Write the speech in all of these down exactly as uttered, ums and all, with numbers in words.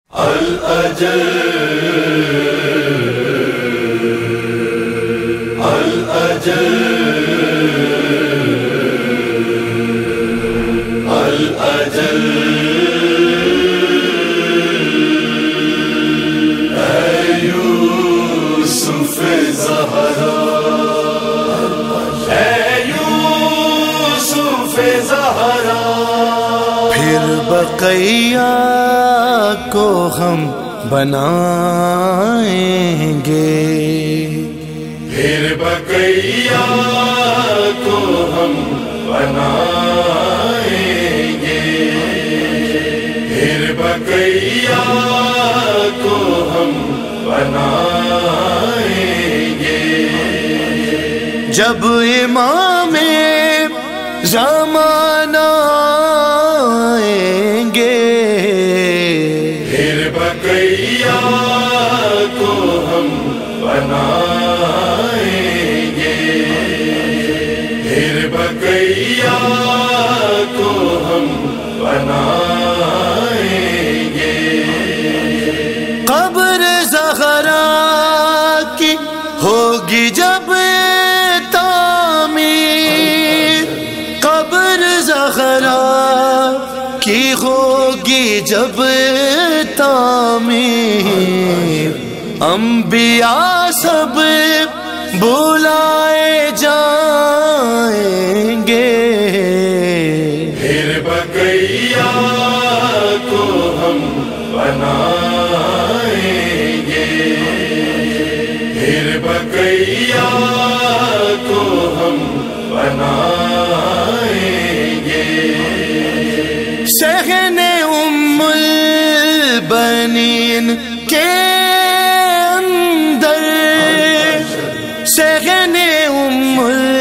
الأجل الأجل الأجل اے یوسف زہرا اے یوسف زہرا پھر بقیہ کو ہم بنائیں گے، پھر بقیہ کو ہم بنائیں گے، پھر بقیہ کو ہم بنائیں گے، جب امام زمانہ آئیں گے، پھر بقیہ کو ہم بنائیں گے، پھر بقیہ کو ہم بنائیں گے، قبر زہرا کی ہوگی جب تعمیر، قبر زہرا کی ہوگی جب تعمیر، انبیاء سب بلائے جائیں گے، پھر بقیہ کو ہم بنائیں گے، پھر بقیہ کو ہم بنائیں گے، صحن ام البنین کے اندر، صحن ام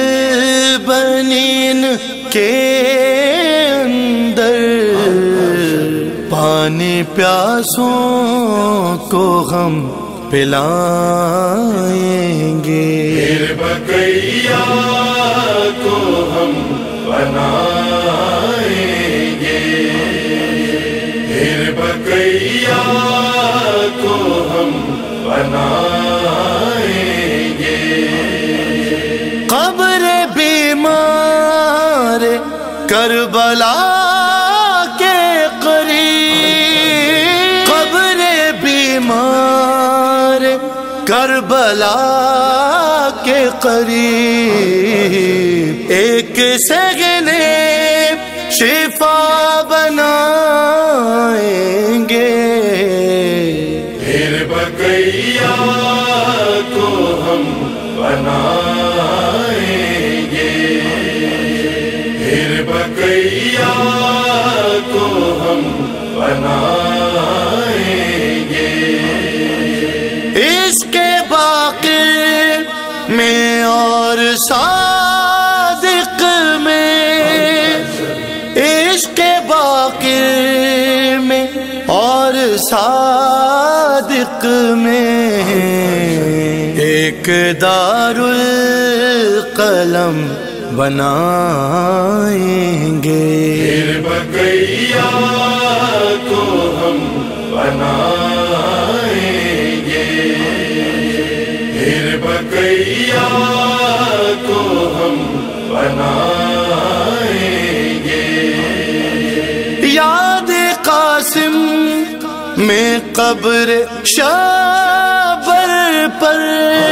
البنین کے اندر، پانی پیاسوں کو ہم پلائیں گے، پھر بقیہ کو ہم بنائیں گے، پھر بقیہ کو ہم بنائیں گے، قبر بیمار کربلا کے قریب، قبر بیمار کربلا کے قریب، ایک سگنے شفا بنائیں گے، پھر بقیہ کو ہم بنائیں گے، پھر بقیہ کو ہم بنائیں گے، اس کے باقی میں اور صادق میں، عشق باقی میں اور صادق میں، ایک دار القلم بنائیں گے، پھر بقیہ کو ہم بنائیں گے، پھر بقیہ کو ہم بنائیں گے، یاد قاسم میں قبر شابر پر،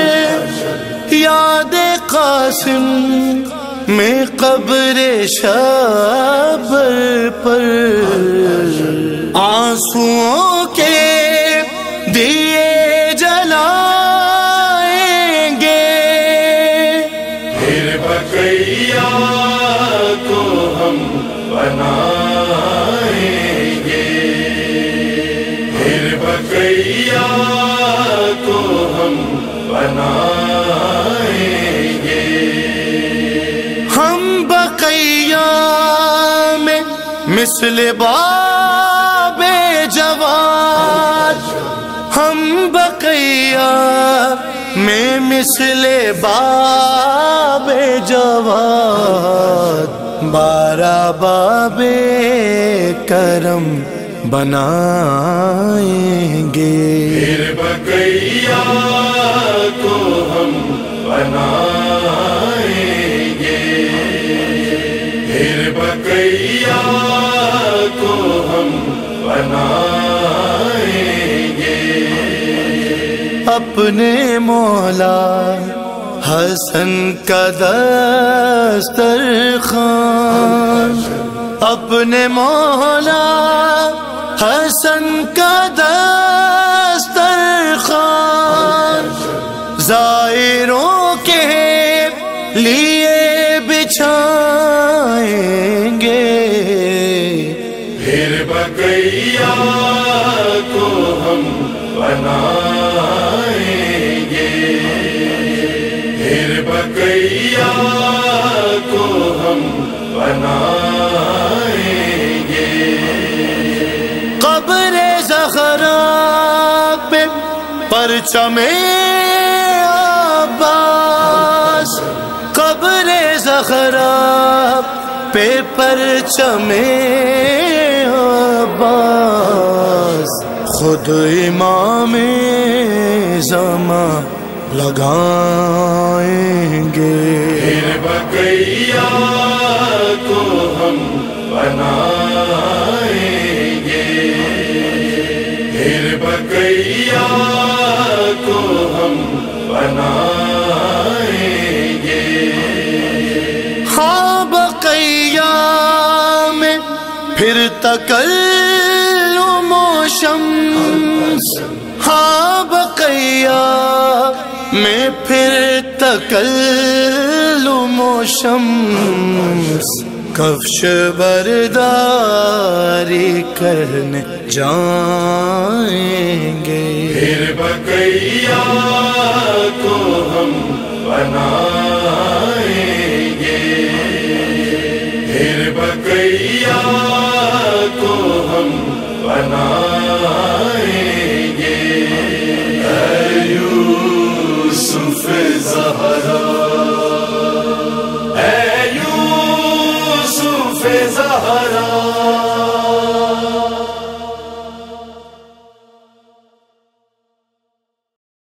یاد قاسم میں قبر شابر پر، آنسوؤں کے دیے جلائیں گے، پھر بقیہ کو ہم بنائیں گے، پھر بقیہ کو ہم بنائیں گے، ہم بقیہ میں مثل باب جواد، ہم بقیہ میں مثل باب جواد، بارہ باب کرم بنائیں گے، پھر بقیہ کو ہم بنائیں گے، پھر بقیہ کو ہم بنائیں گے۔ اپنے مولا حسن کا دسترخوان، اپنے مولا حسن کا دسترخوان زائروں کے لیے بچھائیں گے، پھر بقیہ کو ہم بنائیں گے، پھر بقیہ کو ہم بنائیں گے۔ قبر زہرا پہ پرچم عباس، قبر زہرا پہ پرچم عباس، خود امام زمان لگائیں گے، پھر بقیہ کو ہم بنائیں گے، پھر بقیہ کو ہم بنائیں گے۔ ہاں بقیہ میں پھر تکلم و شمس، ہاں بقیہ میں پھر تکلم و شمس، کفش برداری کرنے جائیں گے، پھر بقیہ کو ہم بنائیں گے، پھر بقیہ کو ہم بنائیں گے۔ اے یوسف زہرا، اے یوسف زہرا،